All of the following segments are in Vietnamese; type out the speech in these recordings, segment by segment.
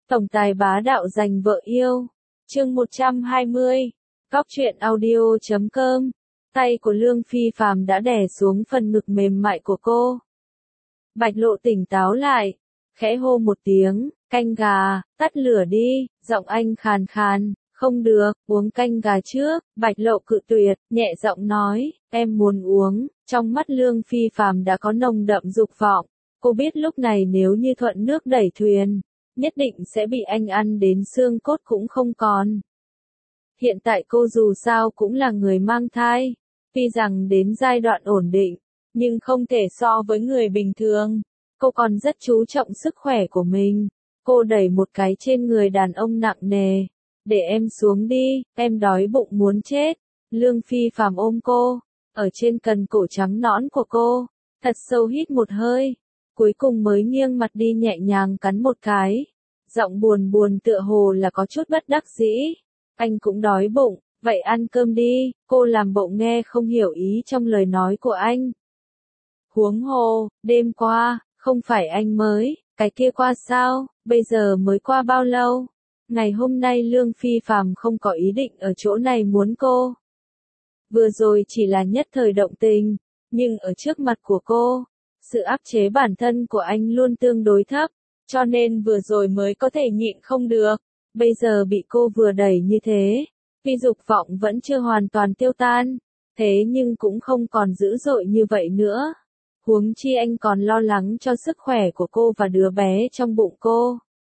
Tổng tài bá đạo giành vợ yêu. Chương 120. Cóc truyện audio.com. Tay của Lương Phi Phàm đã đè xuống phần ngực mềm mại của cô. Bạch Lộ tỉnh táo lại, khẽ hô một tiếng, canh gà, tắt lửa đi, giọng anh khàn khàn, không được, uống canh gà trước. Bạch Lộ cự tuyệt, nhẹ giọng nói, em muốn uống. Trong mắt Lương Phi Phàm đã có nồng đậm dục vọng, cô biết lúc này nếu như thuận nước đẩy thuyền, nhất định sẽ bị anh ăn đến xương cốt cũng không còn. Hiện tại cô dù sao cũng là người mang thai, tuy rằng đến giai đoạn ổn định, nhưng không thể so với người bình thường. Cô còn rất chú trọng sức khỏe của mình. Cô đẩy một cái trên người đàn ông nặng nề. Để em xuống đi, em đói bụng muốn chết. Lương Phi Phàm ôm cô, ở trên cần cổ trắng nõn của cô, thật sâu hít một hơi, cuối cùng mới nghiêng mặt đi nhẹ nhàng cắn một cái. Giọng buồn buồn tựa hồ là có chút bất đắc dĩ. Anh cũng đói bụng, vậy ăn cơm đi. Cô làm bộ nghe không hiểu ý trong lời nói của anh. Huống hồ, đêm qua, không phải anh mới, cái kia qua sao, bây giờ mới qua bao lâu? Ngày hôm nay Lương Phi Phàm không có ý định ở chỗ này muốn cô. Vừa rồi chỉ là nhất thời động tình, nhưng ở trước mặt của cô, sự áp chế bản thân của anh luôn tương đối thấp, cho nên vừa rồi mới có thể nhịn không được. Bây giờ bị cô vừa đẩy như thế, tuy dục vọng vẫn chưa hoàn toàn tiêu tan, thế nhưng cũng không còn dữ dội như vậy nữa. Huống chi anh còn lo lắng cho sức khỏe của cô và đứa bé trong bụng cô.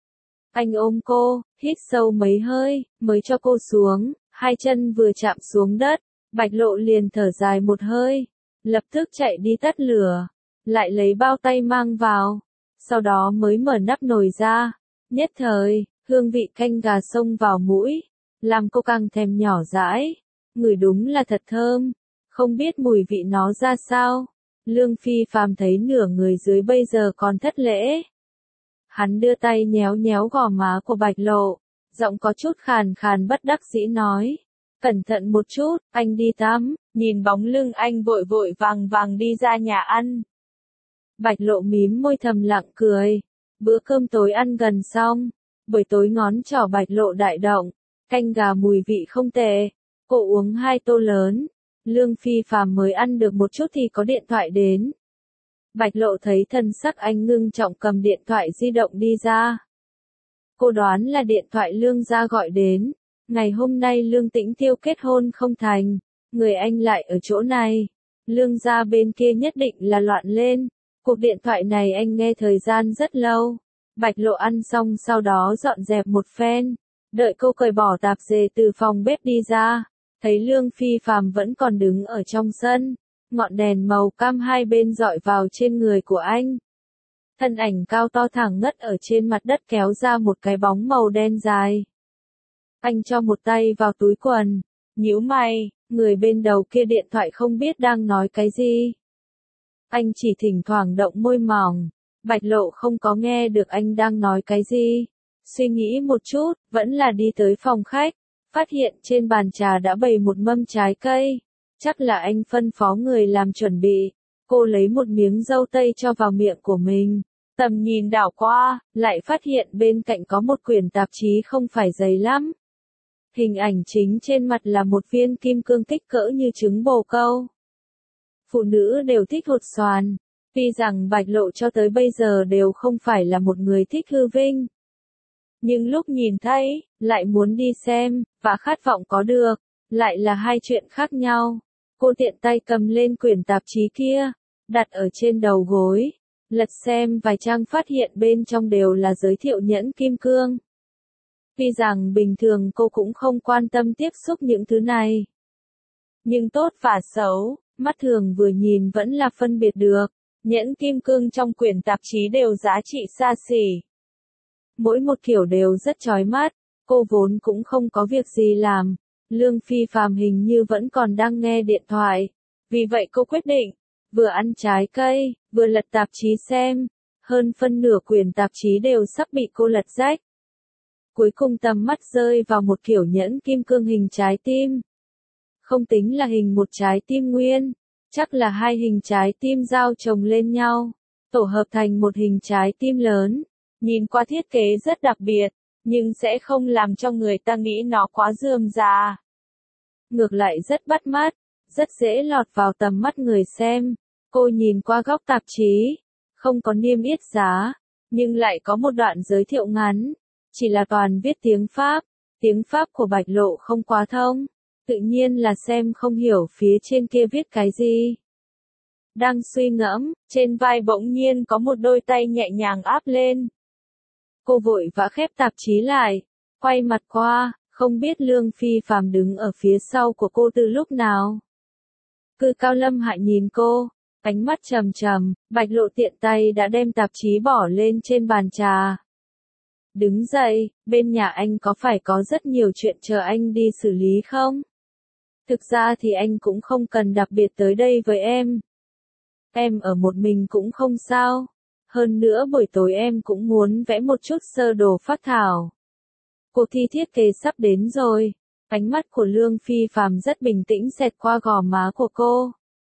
Anh ôm cô, hít sâu mấy hơi, mới cho cô xuống, hai chân vừa chạm xuống đất, Bạch Lộ liền thở dài một hơi, lập tức chạy đi tắt lửa, lại lấy bao tay mang vào, sau đó mới mở nắp nồi ra. Nhất thời, hương vị canh gà xông vào mũi, làm cô càng thèm nhỏ dãi, ngửi đúng là thật thơm, không biết mùi vị nó ra sao. Lương Phi Phàm thấy nửa người dưới bây giờ còn thất lễ. Hắn đưa tay nhéo nhéo gò má của Bạch Lộ, giọng có chút khàn khàn bất đắc dĩ nói, cẩn thận một chút, anh đi tắm. Nhìn bóng lưng anh vội vội vàng vàng đi ra nhà ăn. Bạch Lộ mím môi thầm lặng cười. Bữa cơm tối ăn gần xong, buổi tối ngón trỏ Bạch Lộ đại động, canh gà mùi vị không tệ. Cô uống 2 tô lớn. Lương Phi Phàm mới ăn được một chút thì có điện thoại đến. Bạch Lộ thấy thần sắc anh ngưng trọng cầm điện thoại di động đi ra. Cô đoán là điện thoại Lương gia gọi đến. Ngày hôm nay Lương Tĩnh Tiêu kết hôn không thành, người anh lại ở chỗ này. Lương gia bên kia nhất định là loạn lên. Cuộc điện thoại này anh nghe thời gian rất lâu. Bạch Lộ ăn xong sau đó dọn dẹp một phen. Đợi cô cởi bỏ tạp dề từ phòng bếp đi ra, thấy Lương Phi Phàm vẫn còn đứng ở trong sân. Ngọn đèn màu cam hai bên dọi vào trên người của anh. Thân ảnh cao to thẳng ngất ở trên mặt đất kéo ra một cái bóng màu đen dài. Anh cho một tay vào túi quần, nhíu mày, người bên đầu kia điện thoại không biết đang nói cái gì. Anh chỉ thỉnh thoảng động môi mỏng, Bạch Lộ không có nghe được anh đang nói cái gì. Suy nghĩ một chút, vẫn là đi tới phòng khách, phát hiện trên bàn trà đã bày một mâm trái cây. Chắc là anh phân phó người làm chuẩn bị. Cô lấy một miếng dâu tây cho vào miệng của mình. Tầm nhìn đảo qua, lại phát hiện bên cạnh có một quyển tạp chí không phải dày lắm. Hình ảnh chính trên mặt là một viên kim cương kích cỡ như trứng bồ câu. Phụ nữ đều thích hột xoàn. Tuy rằng Bạch Lộ cho tới bây giờ đều không phải là một người thích hư vinh. Nhưng lúc nhìn thấy, lại muốn đi xem, và khát vọng có được, lại là hai chuyện khác nhau. Cô tiện tay cầm lên quyển tạp chí kia, đặt ở trên đầu gối, lật xem vài trang phát hiện bên trong đều là giới thiệu nhẫn kim cương. Tuy rằng bình thường cô cũng không quan tâm tiếp xúc những thứ này. Nhưng tốt và xấu, mắt thường vừa nhìn vẫn là phân biệt được. Nhẫn kim cương trong quyển tạp chí đều giá trị xa xỉ. Mỗi một kiểu đều rất chói mắt, cô vốn cũng không có việc gì làm. Lương Phi Phàm hình như vẫn còn đang nghe điện thoại. Vì vậy cô quyết định, vừa ăn trái cây, vừa lật tạp chí xem. Hơn phân nửa quyển tạp chí đều sắp bị cô lật rách. Cuối cùng tầm mắt rơi vào một kiểu nhẫn kim cương hình trái tim. Không tính là hình một trái tim nguyên, chắc là 2 hình trái tim giao chồng lên nhau, tổ hợp thành một hình trái tim lớn. Nhìn qua thiết kế rất đặc biệt, nhưng sẽ không làm cho người ta nghĩ nó quá rườm rà. Ngược lại rất bắt mắt, rất dễ lọt vào tầm mắt người xem. Cô nhìn qua góc tạp chí, không có niêm yết giá, nhưng lại có một đoạn giới thiệu ngắn, chỉ là toàn viết tiếng Pháp của Bạch Lộ không quá thông, tự nhiên là xem không hiểu phía trên kia viết cái gì. Đang suy ngẫm, trên vai bỗng nhiên có một đôi tay nhẹ nhàng áp lên. Cô vội vã khép tạp chí lại, quay mặt qua, không biết Lương Phi Phàm đứng ở phía sau của cô từ lúc nào. Cư Cao Lâm Hạ nhìn cô, ánh mắt trầm trầm, Bạch Lộ tiện tay đã đem tạp chí bỏ lên trên bàn trà. Đứng dậy, bên nhà anh có phải có rất nhiều chuyện chờ anh đi xử lý không? Thực ra thì anh cũng không cần đặc biệt tới đây với em. Em ở một mình cũng không sao. Hơn nữa buổi tối em cũng muốn vẽ một chút sơ đồ phác thảo. Cuộc thi thiết kế sắp đến rồi. Ánh mắt của Lương Phi Phàm rất bình tĩnh xẹt qua gò má của cô.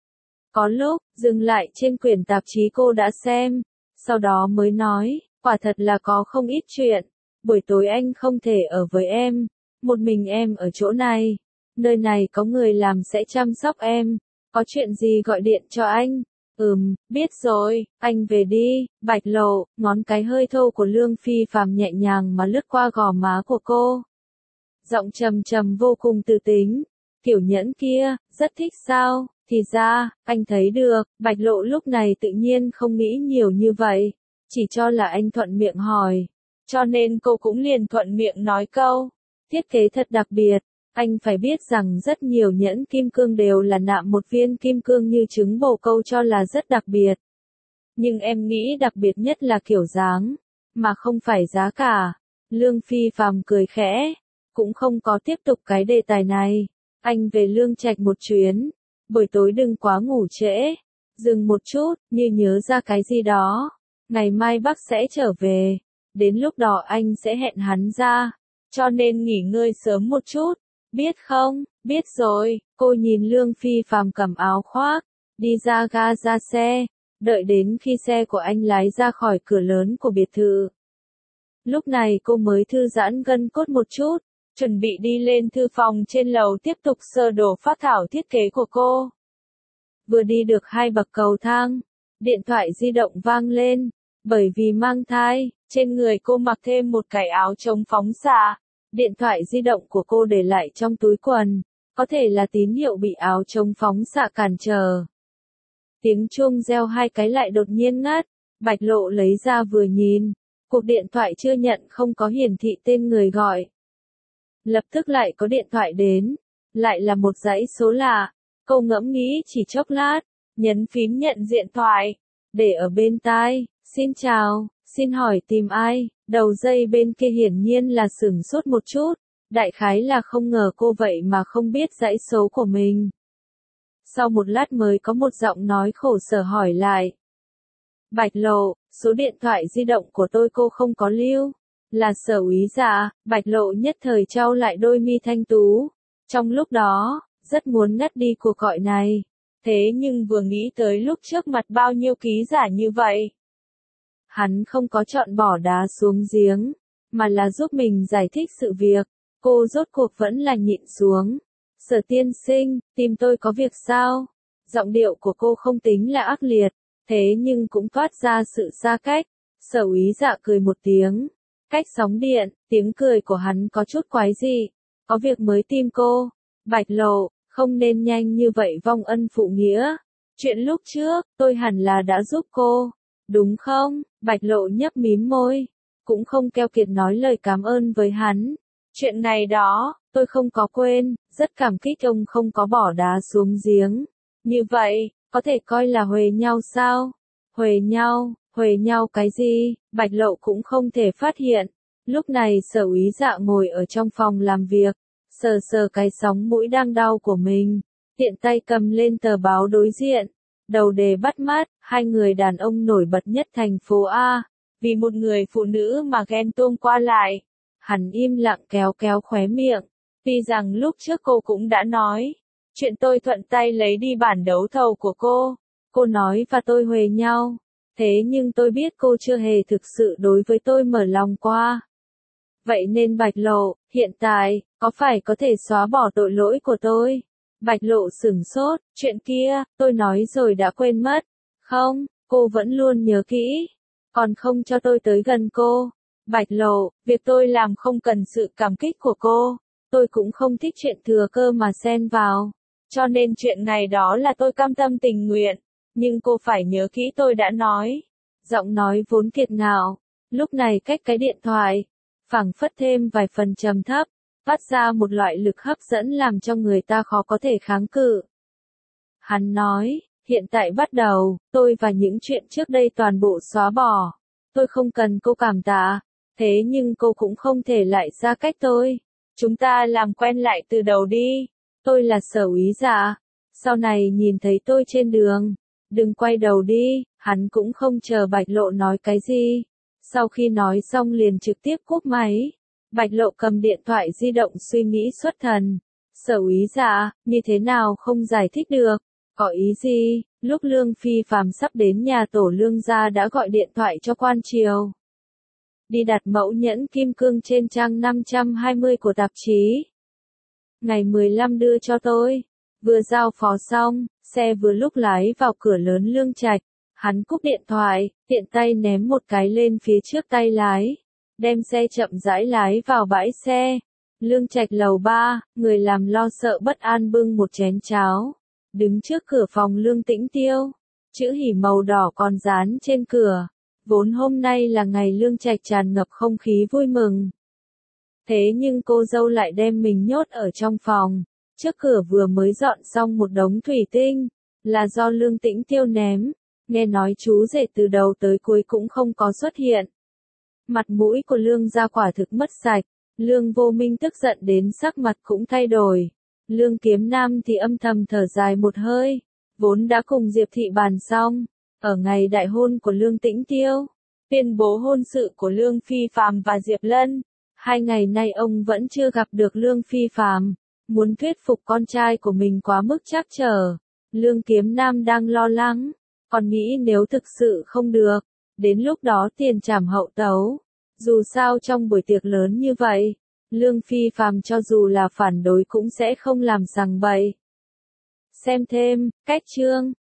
Có lúc, dừng lại trên quyển tạp chí cô đã xem, sau đó mới nói, quả thật là có không ít chuyện. Buổi tối anh không thể ở với em, một mình em ở chỗ này. Nơi này có người làm sẽ chăm sóc em. Có chuyện gì gọi điện cho anh? Biết rồi, anh về đi. Bạch Lộ, ngón cái hơi thô của Lương Phi Phàm nhẹ nhàng mà lướt qua gò má của cô. Giọng trầm trầm vô cùng tự tính. Kiểu nhẫn kia, rất thích sao? Thì ra, anh thấy được. Bạch Lộ lúc này tự nhiên không nghĩ nhiều như vậy, chỉ cho là anh thuận miệng hỏi. Cho nên cô cũng liền thuận miệng nói câu. Thiết kế thật đặc biệt. Anh phải biết rằng rất nhiều nhẫn kim cương đều là nạm một viên kim cương như trứng bồ câu cho là rất đặc biệt. Nhưng em nghĩ đặc biệt nhất là kiểu dáng, mà không phải giá cả. Lương Phi Phàm cười khẽ, cũng không có tiếp tục cái đề tài này. Anh về Lương Trạch một chuyến, buổi tối đừng quá ngủ trễ. Dừng một chút, như nhớ ra cái gì đó. Ngày mai bác sẽ trở về, đến lúc đó anh sẽ hẹn hắn ra, cho nên nghỉ ngơi sớm một chút. Biết không? Biết rồi. Cô nhìn Lương Phi Phàm cầm áo khoác, đi ra ga ra xe, đợi đến khi xe của anh lái ra khỏi cửa lớn của biệt thự. Lúc này cô mới thư giãn gân cốt một chút, chuẩn bị đi lên thư phòng trên lầu tiếp tục sơ đồ phác thảo thiết kế của cô. Vừa đi được 2 bậc cầu thang, điện thoại di động vang lên, bởi vì mang thai, trên người cô mặc thêm một cái áo chống phóng xạ. Điện thoại di động của cô để lại trong túi quần, có thể là tín hiệu bị áo chống phóng xạ cản trở. Tiếng chuông reo 2 cái lại đột nhiên ngắt, Bạch Lộ lấy ra vừa nhìn, cuộc điện thoại chưa nhận không có hiển thị tên người gọi. Lập tức lại có điện thoại đến, lại là một dãy số lạ, cô ngẫm nghĩ chỉ chốc lát, nhấn phím nhận điện thoại, để ở bên tai, xin chào, xin hỏi tìm ai? Đầu dây bên kia hiển nhiên là sửng sốt một chút, đại khái là không ngờ cô vậy mà không biết dãy số của mình. Sau một lát mới có một giọng nói khổ sở hỏi lại. Bạch Lộ, số điện thoại di động của tôi cô không có lưu, là Sở úy dạ. Bạch Lộ nhất thời trao lại đôi mi thanh tú. Trong lúc đó, rất muốn ngắt đi cuộc gọi này, thế nhưng vừa nghĩ tới lúc trước mặt bao nhiêu ký giả như vậy. Hắn không có chọn bỏ đá xuống giếng, mà là giúp mình giải thích sự việc. Cô rốt cuộc vẫn là nhịn xuống. Sở tiên sinh, tìm tôi có việc sao? Giọng điệu của cô không tính là ác liệt, thế nhưng cũng toát ra sự xa cách. Sở úy dạ cười một tiếng. Cách sóng điện, tiếng cười của hắn có chút quái dị. Có việc mới tìm cô. Bạch Lộ, không nên nhanh như vậy vong ân phụ nghĩa. Chuyện lúc trước, tôi hẳn là đã giúp cô. Đúng không? Bạch Lộ nhấp mím môi, cũng không keo kiệt nói lời cảm ơn với hắn. Chuyện này đó, tôi không có quên, rất cảm kích ông không có bỏ đá xuống giếng. Như vậy, có thể coi là huề nhau sao? Huề nhau cái gì? Bạch Lộ cũng không thể phát hiện. Lúc này Sở úy dạ ngồi ở trong phòng làm việc, sờ sờ cái sóng mũi đang đau của mình, tiện tay cầm lên tờ báo đối diện. Đầu đề bắt mắt, 2 người đàn ông nổi bật nhất thành phố A, vì một người phụ nữ mà ghen tuông qua lại. Hắn im lặng kéo kéo khóe miệng, tuy rằng lúc trước cô cũng đã nói, chuyện tôi thuận tay lấy đi bản đấu thầu của cô nói và tôi huề nhau, thế nhưng tôi biết cô chưa hề thực sự đối với tôi mở lòng qua. Vậy nên Bạch Lộ, hiện tại, có phải có thể xóa bỏ tội lỗi của tôi? Bạch Lộ sửng sốt, chuyện kia, tôi nói rồi đã quên mất. Không, cô vẫn luôn nhớ kỹ. Còn không cho tôi tới gần cô. Bạch Lộ, việc tôi làm không cần sự cảm kích của cô. Tôi cũng không thích chuyện thừa cơ mà xen vào. Cho nên chuyện ngày đó là tôi cam tâm tình nguyện. Nhưng cô phải nhớ kỹ tôi đã nói. Giọng nói vốn kiệt ngạo. Lúc này cách cái điện thoại, phảng phất thêm vài phần trầm thấp, phát ra một loại lực hấp dẫn làm cho người ta khó có thể kháng cự. Hắn nói, hiện tại bắt đầu, tôi và những chuyện trước đây toàn bộ xóa bỏ. Tôi không cần cô cảm tạ, thế nhưng cô cũng không thể lại xa cách tôi. Chúng ta làm quen lại từ đầu đi. Tôi là Sở Úy Dạ. Sau này nhìn thấy tôi trên đường, đừng quay đầu đi. Hắn cũng không chờ Bạch Lộ nói cái gì. Sau khi nói xong liền trực tiếp cúp máy. Bạch Lộ cầm điện thoại di động suy nghĩ xuất thần. Sở Úy Dạ, như thế nào không giải thích được? Có ý gì? Lúc Lương Phi Phàm sắp đến nhà tổ Lương gia đã gọi điện thoại cho quan triều. Đi đặt mẫu nhẫn kim cương trên trang 520 của tạp chí. Ngày 15 đưa cho tôi. Vừa giao phó xong, xe vừa lúc lái vào cửa lớn Lương Trạch. Hắn cúp điện thoại, tiện tay ném một cái lên phía trước tay lái. Đem xe chậm rãi lái vào bãi xe. Lương Trạch lầu 3, người làm lo sợ bất an bưng một chén cháo. Đứng trước cửa phòng Lương Tĩnh Tiêu. Chữ hỉ màu đỏ còn dán trên cửa. Vốn hôm nay là ngày Lương Trạch tràn ngập không khí vui mừng. Thế nhưng cô dâu lại đem mình nhốt ở trong phòng. Trước cửa vừa mới dọn xong một đống thủy tinh. Là do Lương Tĩnh Tiêu ném. Nghe nói chú rể từ đầu tới cuối cũng không có xuất hiện. Mặt mũi của Lương gia quả thực mất sạch. Lương Vô Minh tức giận đến sắc mặt cũng thay đổi. Lương Kiếm Nam thì âm thầm thở dài một hơi. Vốn đã cùng Diệp Thị bàn xong. Ở ngày đại hôn của Lương Tĩnh Tiêu, tuyên bố hôn sự của Lương Phi Phàm và Diệp Lân. 2 ngày nay ông vẫn chưa gặp được Lương Phi Phàm. Muốn thuyết phục con trai của mình quá mức trắc trở. Lương Kiếm Nam đang lo lắng. Còn nghĩ nếu thực sự không được, đến lúc đó tiền trảm hậu tấu. Dù sao trong buổi tiệc lớn như vậy, Lương Phi Phàm cho dù là phản đối cũng sẽ không làm sằng bậy. Xem thêm, cách chương.